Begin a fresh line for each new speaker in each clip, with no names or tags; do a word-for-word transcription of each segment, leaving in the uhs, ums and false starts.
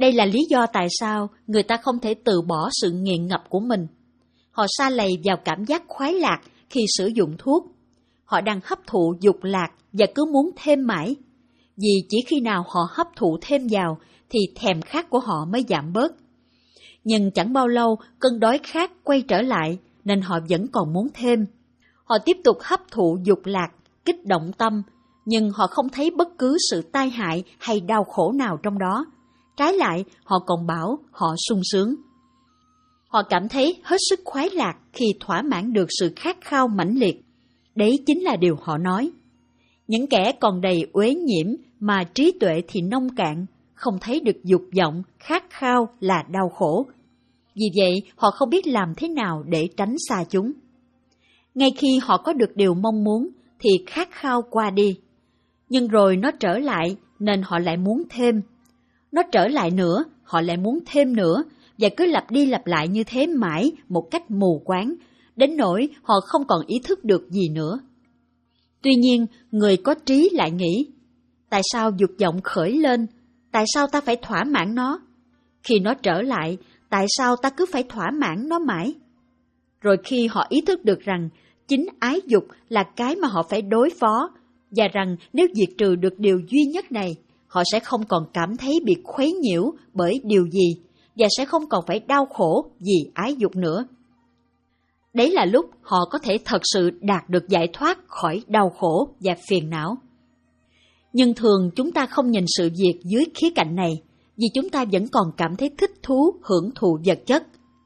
Đây là lý do tại sao người ta không thể từ bỏ sự nghiện ngập của mình. Họ sa lầy vào cảm giác khoái lạc khi sử dụng thuốc. Họ đang hấp thụ dục lạc và cứ muốn thêm mãi. Vì chỉ khi nào họ hấp thụ thêm vào thì thèm khát của họ mới giảm bớt. Nhưng chẳng bao lâu cơn đói khát quay trở lại nên họ vẫn còn muốn thêm. Họ tiếp tục hấp thụ dục lạc, kích động tâm, nhưng họ không thấy bất cứ sự tai hại hay đau khổ nào trong đó. Trái lại, họ còn bảo họ sung sướng. Họ cảm thấy hết sức khoái lạc khi thỏa mãn được sự khát khao mãnh liệt. Đấy chính là điều họ nói. Những kẻ còn đầy uế nhiễm mà trí tuệ thì nông cạn, không thấy được dục vọng, khát khao là đau khổ. Vì vậy, họ không biết làm thế nào để tránh xa chúng. Ngay khi họ có được điều mong muốn, thì khát khao qua đi. Nhưng rồi nó trở lại, nên họ lại muốn thêm. Nó trở lại nữa, họ lại muốn thêm nữa, và cứ lặp đi lặp lại như thế mãi một cách mù quáng, đến nỗi họ không còn ý thức được gì nữa. Tuy nhiên, người có trí lại nghĩ, tại sao dục vọng khởi lên? Tại sao ta phải thỏa mãn nó? Khi nó trở lại, tại sao ta cứ phải thỏa mãn nó mãi? Rồi khi họ ý thức được rằng chính ái dục là cái mà họ phải đối phó, và rằng nếu diệt trừ được điều duy nhất này, họ sẽ không còn cảm thấy bị khuấy nhiễu bởi điều gì, và sẽ không còn phải đau khổ vì ái dục nữa. Đấy là lúc họ có thể thật sự đạt được giải thoát khỏi đau khổ và phiền não. Nhưng thường chúng ta không nhìn sự việc dưới khía cạnh này, vì chúng ta vẫn còn cảm thấy thích thú hưởng thụ vật chất.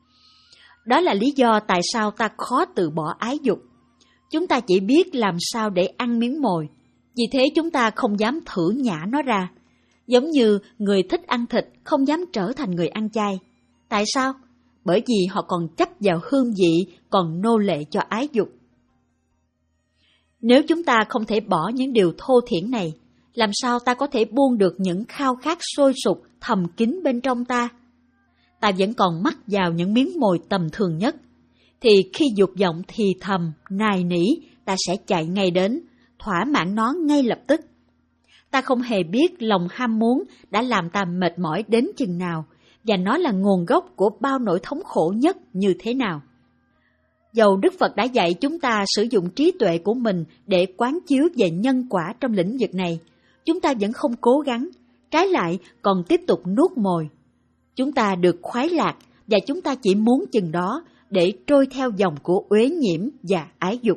Đó là lý do tại sao ta khó từ bỏ ái dục. Chúng ta chỉ biết làm sao để ăn miếng mồi, vì thế chúng ta không dám thử nhả nó ra. Giống như người thích ăn thịt không dám trở thành người ăn chay. Tại sao? Bởi vì họ còn chấp vào hương vị, còn nô lệ cho ái dục. Nếu chúng ta không thể bỏ những điều thô thiển này, làm sao ta có thể buông được những khao khát sôi sục thầm kín bên trong ta? Ta vẫn còn mắc vào những miếng mồi tầm thường nhất. Thì khi dục vọng thì thầm, nài nỉ, ta sẽ chạy ngay đến, thỏa mãn nó ngay lập tức. Ta không hề biết lòng ham muốn đã làm ta mệt mỏi đến chừng nào, và nó là nguồn gốc của bao nỗi thống khổ nhất như thế nào. Dầu Đức Phật đã dạy chúng ta sử dụng trí tuệ của mình để quán chiếu về nhân quả trong lĩnh vực này, chúng ta vẫn không cố gắng, trái lại còn tiếp tục nuốt mồi. Chúng ta được khoái lạc và chúng ta chỉ muốn chừng đó để trôi theo dòng của uế nhiễm và ái dục.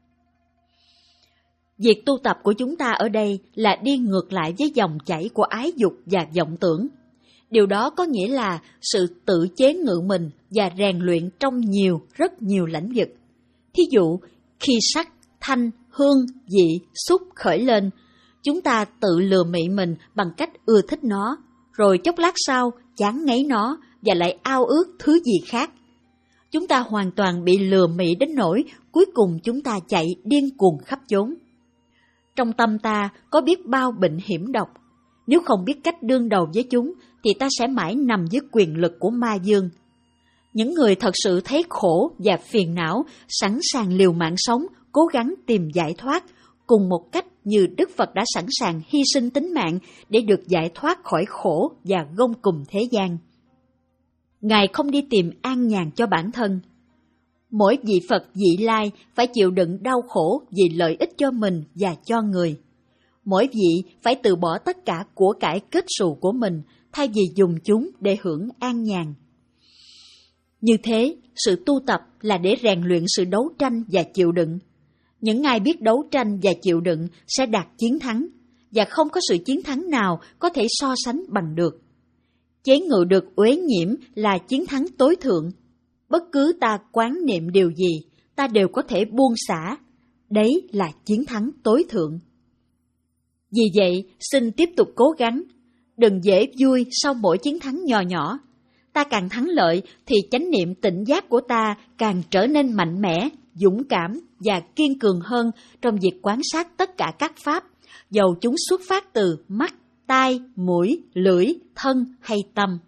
Việc tu tập của chúng ta ở đây là đi ngược lại với dòng chảy của ái dục và vọng tưởng. Điều đó có nghĩa là sự tự chế ngự mình và rèn luyện trong nhiều, rất nhiều lĩnh vực. Thí dụ, khi sắc, thanh, hương, vị, xúc khởi lên, chúng ta tự lừa mị mình bằng cách ưa thích nó, rồi chốc lát sau chán ngấy nó và lại ao ước thứ gì khác. Chúng ta hoàn toàn bị lừa mị đến nỗi cuối cùng chúng ta chạy điên cuồng khắp chốn. Trong tâm ta có biết bao bệnh hiểm độc. Nếu không biết cách đương đầu với chúng, thì ta sẽ mãi nằm dưới quyền lực của ma dương. Những người thật sự thấy khổ và phiền não, sẵn sàng liều mạng sống, cố gắng tìm giải thoát, cùng một cách như Đức Phật đã sẵn sàng hy sinh tính mạng để được giải thoát khỏi khổ và gông cùm thế gian. Ngài không đi tìm an nhàn cho bản thân. Mỗi vị Phật vị lai phải chịu đựng đau khổ vì lợi ích cho mình và cho người. Mỗi vị phải từ bỏ tất cả của cải kết xù của mình thay vì dùng chúng để hưởng an nhàn. Như thế, sự tu tập là để rèn luyện sự đấu tranh và chịu đựng. Những ai biết đấu tranh và chịu đựng sẽ đạt chiến thắng, và không có sự chiến thắng nào có thể so sánh bằng được. Chế ngự được uế nhiễm là chiến thắng tối thượng. Bất cứ ta quán niệm điều gì, ta đều có thể buông xả. Đấy là chiến thắng tối thượng. Vì vậy, xin tiếp tục cố gắng. Đừng dễ vui sau mỗi chiến thắng nhỏ nhỏ. Ta càng thắng lợi thì chánh niệm tỉnh giác của ta càng trở nên mạnh mẽ, dũng cảm và kiên cường hơn trong việc quan sát tất cả các pháp, dầu chúng xuất phát từ mắt, tai, mũi, lưỡi, thân hay tâm.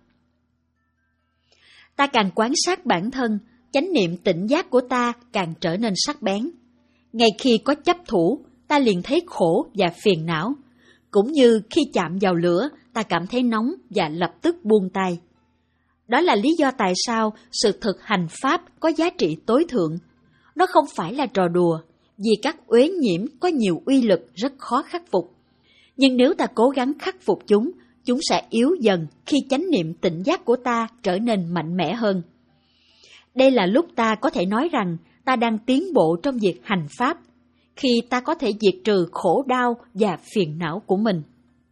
Ta càng quan sát bản thân, chánh niệm tỉnh giác của ta càng trở nên sắc bén. Ngay khi có chấp thủ, ta liền thấy khổ và phiền não. Cũng như khi chạm vào lửa, ta cảm thấy nóng và lập tức buông tay. Đó là lý do tại sao sự thực hành Pháp có giá trị tối thượng. Nó không phải là trò đùa, vì các uế nhiễm có nhiều uy lực rất khó khắc phục. Nhưng nếu ta cố gắng khắc phục chúng, chúng sẽ yếu dần khi chánh niệm tỉnh giác của ta trở nên mạnh mẽ hơn. Đây là lúc ta có thể nói rằng ta đang tiến bộ trong việc hành Pháp, khi ta có thể diệt trừ khổ đau và phiền não của mình.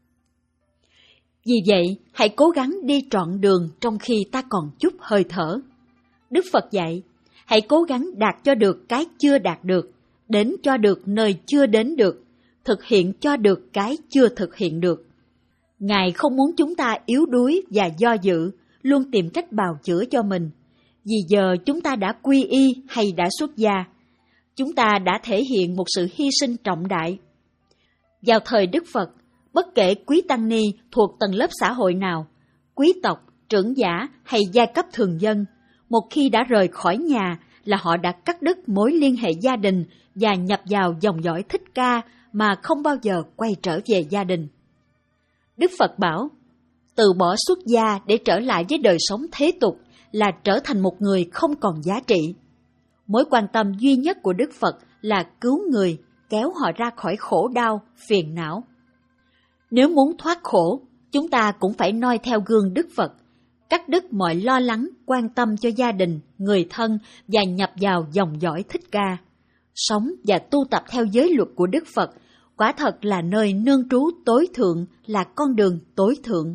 Vì vậy, hãy cố gắng đi trọn đường trong khi ta còn chút hơi thở. Đức Phật dạy, hãy cố gắng đạt cho được cái chưa đạt được, đến cho được nơi chưa đến được, thực hiện cho được cái chưa thực hiện được. Ngài không muốn chúng ta yếu đuối và do dự, luôn tìm cách bào chữa cho mình. Vì giờ chúng ta đã quy y hay đã xuất gia, chúng ta đã thể hiện một sự hy sinh trọng đại. Vào thời Đức Phật, bất kể quý tăng ni thuộc tầng lớp xã hội nào, quý tộc, trưởng giả hay giai cấp thường dân, một khi đã rời khỏi nhà là họ đã cắt đứt mối liên hệ gia đình và nhập vào dòng dõi Thích Ca mà không bao giờ quay trở về gia đình. Đức Phật bảo, từ bỏ xuất gia để trở lại với đời sống thế tục là trở thành một người không còn giá trị. Mối quan tâm duy nhất của Đức Phật là cứu người, kéo họ ra khỏi khổ đau, phiền não. Nếu muốn thoát khổ, chúng ta cũng phải noi theo gương Đức Phật, cắt đứt mọi lo lắng, quan tâm cho gia đình, người thân và nhập vào dòng dõi Thích Ca. Sống và tu tập theo giới luật của Đức Phật quả thật là nơi nương trú tối thượng, là con đường tối thượng.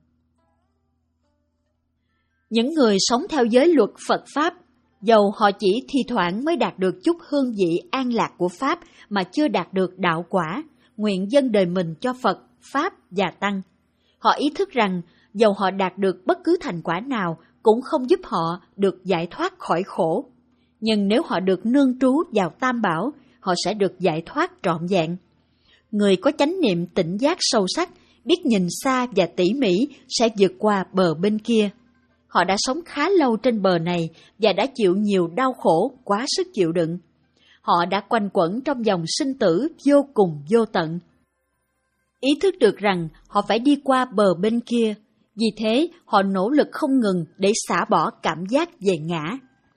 Những người sống theo giới luật Phật Pháp, dầu họ chỉ thi thoảng mới đạt được chút hương vị an lạc của Pháp mà chưa đạt được đạo quả, nguyện dâng đời mình cho Phật, Pháp và Tăng. Họ ý thức rằng dầu họ đạt được bất cứ thành quả nào cũng không giúp họ được giải thoát khỏi khổ. Nhưng nếu họ được nương trú vào Tam Bảo, họ sẽ được giải thoát trọn vẹn. Người có chánh niệm tỉnh giác sâu sắc, biết nhìn xa và tỉ mỉ sẽ vượt qua bờ bên kia. Họ đã sống khá lâu trên bờ này và đã chịu nhiều đau khổ quá sức chịu đựng. Họ đã quanh quẩn trong dòng sinh tử vô cùng vô tận. Ý thức được rằng họ phải đi qua bờ bên kia, vì thế họ nỗ lực không ngừng để xả bỏ cảm giác về ngã.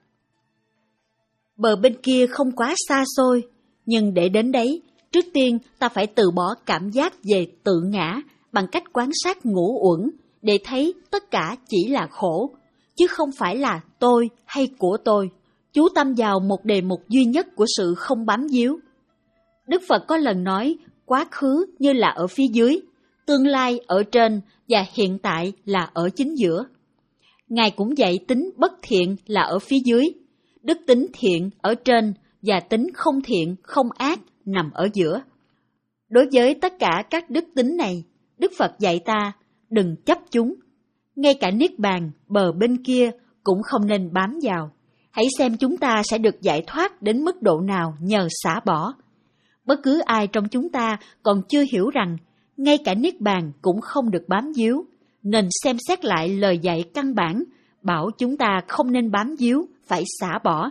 Bờ bên kia không quá xa xôi, nhưng để đến đấy, trước tiên ta phải từ bỏ cảm giác về tự ngã bằng cách quan sát ngũ uẩn để thấy tất cả chỉ là khổ, chứ không phải là tôi hay của tôi. Chú tâm vào một đề mục duy nhất của sự không bám víu. Đức Phật có lần nói quá khứ như là ở phía dưới, tương lai ở trên và hiện tại là ở chính giữa. Ngài cũng dạy tính bất thiện là ở phía dưới, đức tính thiện ở trên và tính không thiện, không ác nằm ở giữa. Đối với tất cả các đức tính này, Đức Phật dạy ta đừng chấp chúng. Ngay cả niết bàn, bờ bên kia cũng không nên bám vào. Hãy xem chúng ta sẽ được giải thoát đến mức độ nào nhờ xả bỏ. Bất cứ ai trong chúng ta còn chưa hiểu rằng ngay cả niết bàn cũng không được bám víu, nên xem xét lại lời dạy căn bản bảo chúng ta không nên bám víu, phải xả bỏ.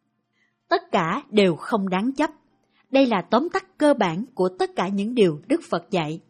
Tất cả đều không đáng chấp. Đây là tóm tắt cơ bản của tất cả những điều Đức Phật dạy.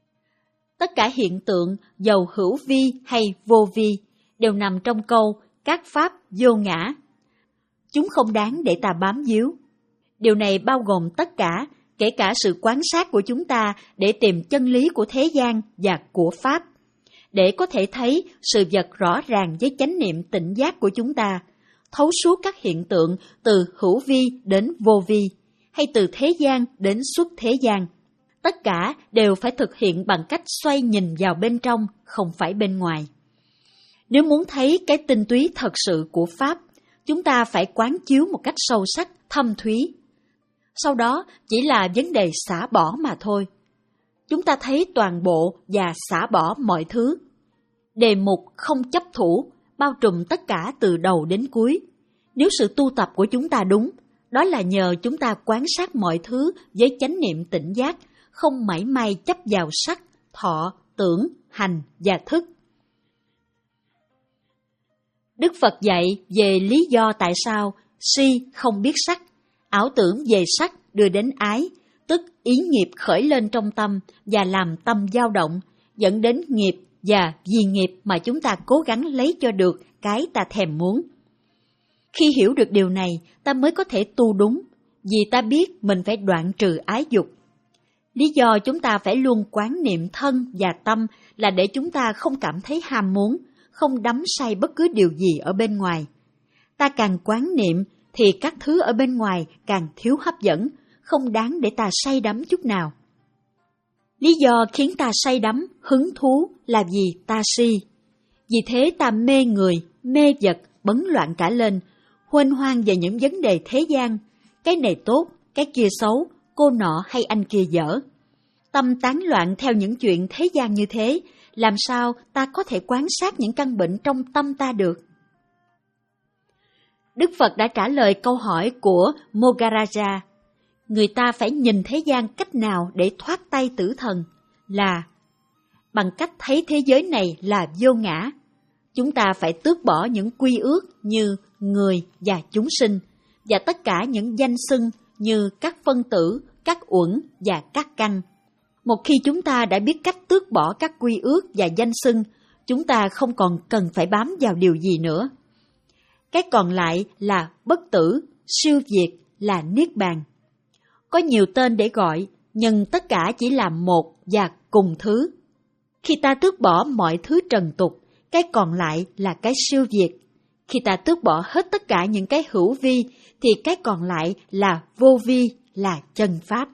Tất cả hiện tượng, dầu hữu vi hay vô vi, đều nằm trong câu các pháp vô ngã. Chúng không đáng để ta bám víu. Điều này bao gồm tất cả, kể cả sự quan sát của chúng ta để tìm chân lý của thế gian và của Pháp. Để có thể thấy sự vật rõ ràng với chánh niệm tỉnh giác của chúng ta, thấu suốt các hiện tượng từ hữu vi đến vô vi, hay từ thế gian đến xuất thế gian. Tất cả đều phải thực hiện bằng cách xoay nhìn vào bên trong, không phải bên ngoài. Nếu muốn thấy cái tinh túy thật sự của Pháp, chúng ta phải quán chiếu một cách sâu sắc, thâm thúy. Sau đó chỉ là vấn đề xả bỏ mà thôi. Chúng ta thấy toàn bộ và xả bỏ mọi thứ. Đề mục không chấp thủ, bao trùm tất cả từ đầu đến cuối. Nếu sự tu tập của chúng ta đúng, đó là nhờ chúng ta quan sát mọi thứ với chánh niệm tỉnh giác, không mảy may chấp vào sắc, thọ, tưởng, hành và thức. Đức Phật dạy về lý do tại sao si không biết sắc, ảo tưởng về sắc đưa đến ái, tức ý nghiệp khởi lên trong tâm và làm tâm dao động, dẫn đến nghiệp, và vì nghiệp mà chúng ta cố gắng lấy cho được cái ta thèm muốn. Khi hiểu được điều này, ta mới có thể tu đúng, vì ta biết mình phải đoạn trừ ái dục. Lý do chúng ta phải luôn quán niệm thân và tâm là để chúng ta không cảm thấy ham muốn, không đắm say bất cứ điều gì ở bên ngoài. Ta càng quán niệm thì các thứ ở bên ngoài càng thiếu hấp dẫn, không đáng để ta say đắm chút nào. Lý do khiến ta say đắm, hứng thú là vì ta si. Vì thế ta mê người, mê vật, bấn loạn cả lên, huênh hoang về những vấn đề thế gian, cái này tốt, cái kia xấu, cô nọ hay anh kia dở. Tâm tán loạn theo những chuyện thế gian như thế, làm sao ta có thể quan sát những căn bệnh trong tâm ta được? Đức Phật đã trả lời câu hỏi của Mogaraja. Người ta phải nhìn thế gian cách nào để thoát tay tử thần? Là bằng cách thấy thế giới này là vô ngã. Chúng ta phải tước bỏ những quy ước như người và chúng sinh, và tất cả những danh xưng như các phân tử, các uẩn và các căn. Một khi chúng ta đã biết cách tước bỏ các quy ước và danh xưng, chúng ta không còn cần phải bám vào điều gì nữa. Cái còn lại là bất tử, siêu diệt, là niết bàn. Có nhiều tên để gọi, nhưng tất cả chỉ là một và cùng thứ. Khi ta tước bỏ mọi thứ trần tục, cái còn lại là cái siêu diệt. Khi ta tước bỏ hết tất cả những cái hữu vi, thì cái còn lại là vô vi, là chân pháp.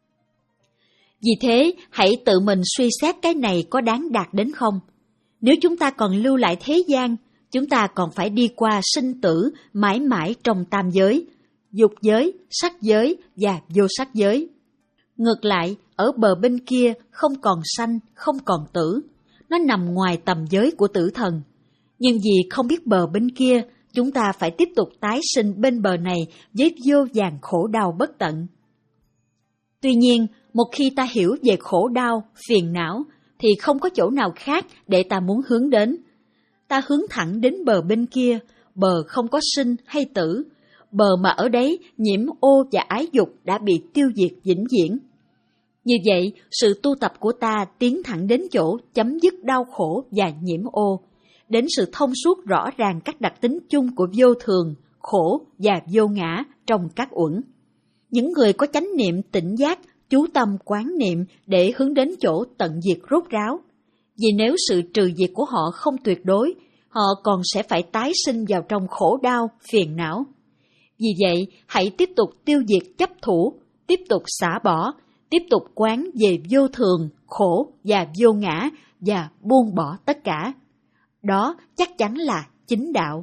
Vì thế, hãy tự mình suy xét cái này có đáng đạt đến không? Nếu chúng ta còn lưu lại thế gian, chúng ta còn phải đi qua sinh tử mãi mãi trong tam giới, dục giới, sắc giới và vô sắc giới. Ngược lại, ở bờ bên kia không còn sanh, không còn tử. Nó nằm ngoài tầm giới của tử thần. Nhưng vì không biết bờ bên kia, chúng ta phải tiếp tục tái sinh bên bờ này với vô vàn khổ đau bất tận. Tuy nhiên, một khi ta hiểu về khổ đau, phiền não, thì không có chỗ nào khác để ta muốn hướng đến. Ta hướng thẳng đến bờ bên kia, bờ không có sinh hay tử, bờ mà ở đấy nhiễm ô và ái dục đã bị tiêu diệt vĩnh viễn. Như vậy, sự tu tập của ta tiến thẳng đến chỗ chấm dứt đau khổ và nhiễm ô, đến sự thông suốt rõ ràng các đặc tính chung của vô thường, khổ và vô ngã trong các uẩn. Những người có chánh niệm tỉnh giác, chú tâm quán niệm để hướng đến chỗ tận diệt rốt ráo. Vì nếu sự trừ diệt của họ không tuyệt đối, họ còn sẽ phải tái sinh vào trong khổ đau, phiền não. Vì vậy, hãy tiếp tục tiêu diệt chấp thủ, tiếp tục xả bỏ, tiếp tục quán về vô thường, khổ và vô ngã và buông bỏ tất cả. Đó chắc chắn là chính đạo.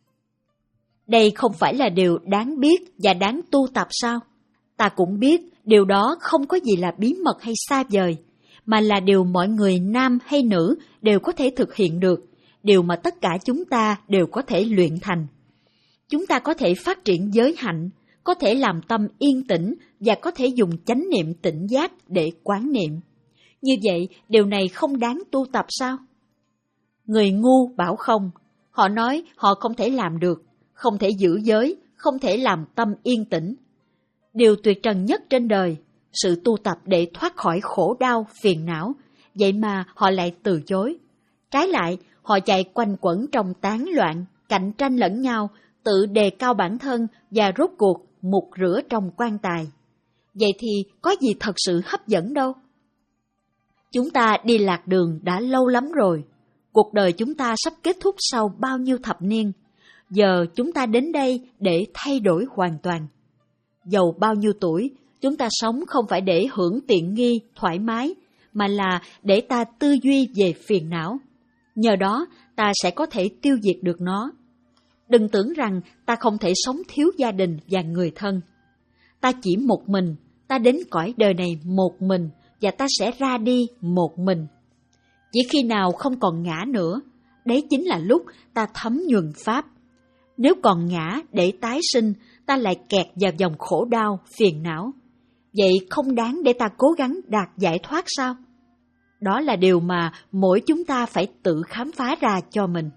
Đây không phải là điều đáng biết và đáng tu tập sao? Ta cũng biết điều đó không có gì là bí mật hay xa vời, mà là điều mọi người nam hay nữ đều có thể thực hiện được, điều mà tất cả chúng ta đều có thể luyện thành. Chúng ta có thể phát triển giới hạnh, có thể làm tâm yên tĩnh và có thể dùng chánh niệm tỉnh giác để quán niệm. Như vậy, điều này không đáng tu tập sao? Người ngu bảo không, họ nói họ không thể làm được, không thể giữ giới, không thể làm tâm yên tĩnh. Điều tuyệt trần nhất trên đời, sự tu tập để thoát khỏi khổ đau, phiền não, vậy mà họ lại từ chối. Trái lại, họ chạy quanh quẩn trong tán loạn, cạnh tranh lẫn nhau, tự đề cao bản thân và rốt cuộc mục rửa trong quan tài. Vậy thì có gì thật sự hấp dẫn đâu? Chúng ta đi lạc đường đã lâu lắm rồi. Cuộc đời chúng ta sắp kết thúc sau bao nhiêu thập niên. Giờ chúng ta đến đây để thay đổi hoàn toàn. Dầu bao nhiêu tuổi, chúng ta sống không phải để hưởng tiện nghi, thoải mái, mà là để ta tư duy về phiền não. Nhờ đó, ta sẽ có thể tiêu diệt được nó. Đừng tưởng rằng ta không thể sống thiếu gia đình và người thân. Ta chỉ một mình, ta đến cõi đời này một mình, và ta sẽ ra đi một mình. Chỉ khi nào không còn ngã nữa, đấy chính là lúc ta thấm nhuần Pháp. Nếu còn ngã để tái sinh, ta lại kẹt vào dòng khổ đau, phiền não. Vậy không đáng để ta cố gắng đạt giải thoát sao? Đó là điều mà mỗi chúng ta phải tự khám phá ra cho mình.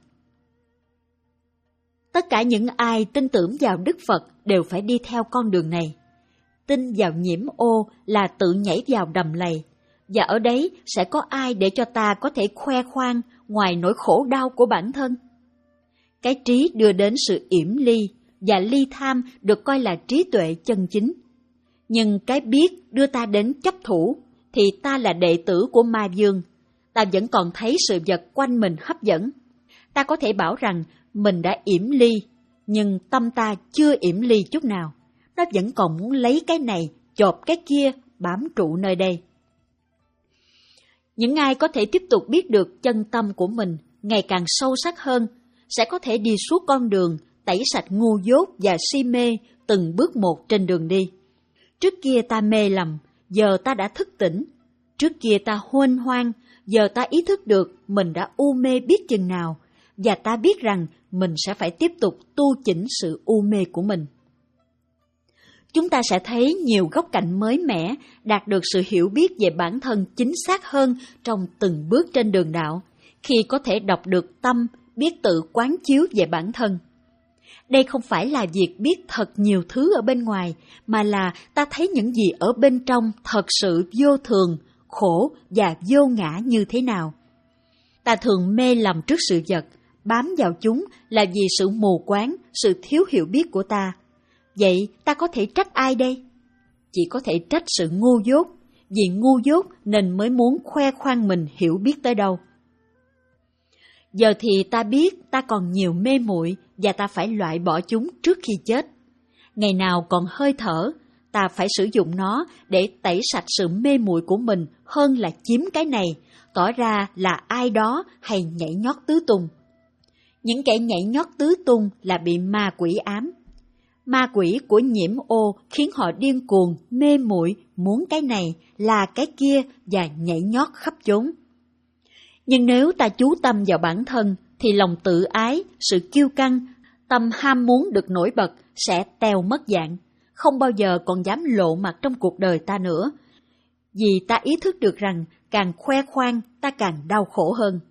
Tất cả những ai tin tưởng vào Đức Phật đều phải đi theo con đường này. Tin vào nhiễm ô là tự nhảy vào đầm lầy, Và ở đấy sẽ có ai để cho ta có thể khoe khoang ngoài nỗi khổ đau của bản thân? Cái trí đưa đến sự yểm ly, và ly tham được coi là trí tuệ chân chính. Nhưng cái biết đưa ta đến chấp thủ, thì ta là đệ tử của ma vương. Ta vẫn còn thấy sự vật quanh mình hấp dẫn. Ta có thể bảo rằng mình đã yểm ly, nhưng tâm ta chưa yểm ly chút nào. Nó vẫn còn muốn lấy cái này, chộp cái kia, bám trụ nơi đây. Những ai có thể tiếp tục biết được chân tâm của mình ngày càng sâu sắc hơn, sẽ có thể đi suốt con đường, tẩy sạch ngu dốt và si mê từng bước một trên đường đi. Trước kia ta mê lầm, giờ ta đã thức tỉnh. Trước kia ta huênh hoang, giờ ta ý thức được mình đã u mê biết chừng nào, và ta biết rằng mình sẽ phải tiếp tục tu chỉnh sự u mê của mình. Chúng ta sẽ thấy nhiều góc cạnh mới mẻ, đạt được sự hiểu biết về bản thân chính xác hơn trong từng bước trên đường đạo, khi có thể đọc được tâm, biết tự quán chiếu về bản thân. Đây không phải là việc biết thật nhiều thứ ở bên ngoài, mà là ta thấy những gì ở bên trong thật sự vô thường, khổ và vô ngã như thế nào. Ta thường mê lầm trước sự vật, bám vào chúng là vì sự mù quáng, sự thiếu hiểu biết của ta. Vậy ta có thể trách ai đây? Chỉ có thể trách sự ngu dốt, vì ngu dốt nên mới muốn khoe khoang mình hiểu biết tới đâu. Giờ thì ta biết ta còn nhiều mê muội và ta phải loại bỏ chúng trước khi chết. Ngày nào còn hơi thở, ta phải sử dụng nó để tẩy sạch sự mê muội của mình hơn là chiếm cái này, tỏ ra là ai đó hay nhảy nhót tứ tung. Những kẻ nhảy nhót tứ tung là bị ma quỷ ám. Ma quỷ của nhiễm ô khiến họ điên cuồng, mê muội, muốn cái này, là cái kia và nhảy nhót khắp chốn. Nhưng nếu ta chú tâm vào bản thân, thì lòng tự ái, sự kiêu căng, tâm ham muốn được nổi bật sẽ teo mất dạng, không bao giờ còn dám lộ mặt trong cuộc đời ta nữa. Vì ta ý thức được rằng càng khoe khoang ta càng đau khổ hơn.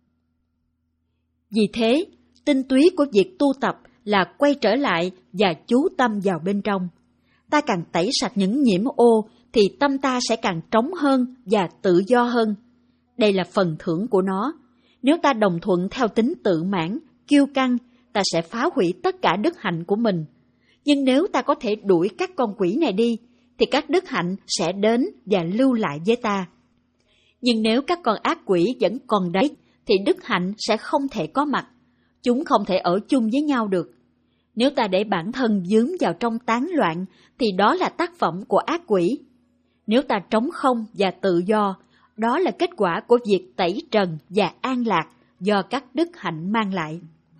Vì thế, tinh túy của việc tu tập là quay trở lại và chú tâm vào bên trong. Ta càng tẩy sạch những nhiễm ô thì tâm ta sẽ càng trống hơn và tự do hơn. Đây là phần thưởng của nó. Nếu ta đồng thuận theo tính tự mãn, kiêu căng, ta sẽ phá hủy tất cả đức hạnh của mình. Nhưng nếu ta có thể đuổi các con quỷ này đi, thì các đức hạnh sẽ đến và lưu lại với ta. Nhưng nếu các con ác quỷ vẫn còn đấy, thì đức hạnh sẽ không thể có mặt. Chúng không thể ở chung với nhau được. Nếu ta để bản thân dướng vào trong tán loạn, thì đó là tác phẩm của ác quỷ. Nếu ta trống không và tự do, đó là kết quả của việc tẩy trần và an lạc do các đức hạnh mang lại.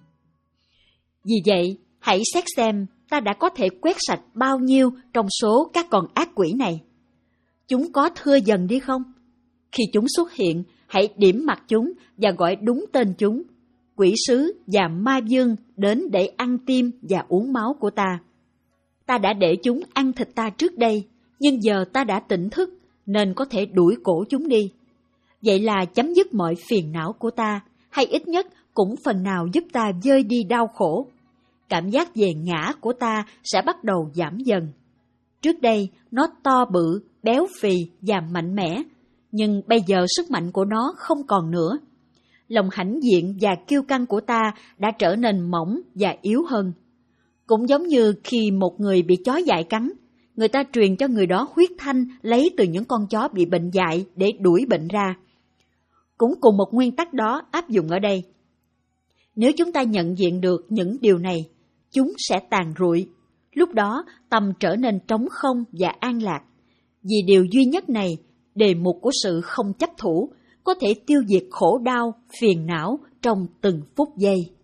Vì vậy, hãy xét xem ta đã có thể quét sạch bao nhiêu trong số các con ác quỷ này. Chúng có thưa dần đi không? Khi chúng xuất hiện, hãy điểm mặt chúng và gọi đúng tên chúng. Quỷ sứ và ma vương đến để ăn tim và uống máu của ta. Ta đã để chúng ăn thịt ta trước đây, nhưng giờ ta đã tỉnh thức, nên có thể đuổi cổ chúng đi. Vậy là chấm dứt mọi phiền não của ta, hay ít nhất cũng phần nào giúp ta vơi đi đau khổ. Cảm giác về ngã của ta sẽ bắt đầu giảm dần. Trước đây, nó to bự, béo phì và mạnh mẽ, nhưng bây giờ sức mạnh của nó không còn nữa. Lòng hãnh diện và kiêu căng của ta đã trở nên mỏng và yếu hơn. Cũng giống như khi một người bị chó dại cắn, người ta truyền cho người đó huyết thanh lấy từ những con chó bị bệnh dại để đuổi bệnh ra. Cũng cùng một nguyên tắc đó áp dụng ở đây. Nếu chúng ta nhận diện được những điều này, chúng sẽ tàn rụi. Lúc đó tâm trở nên trống không và an lạc. Vì điều duy nhất này, đề mục của sự không chấp thủ, có thể tiêu diệt khổ đau, phiền não trong từng phút giây.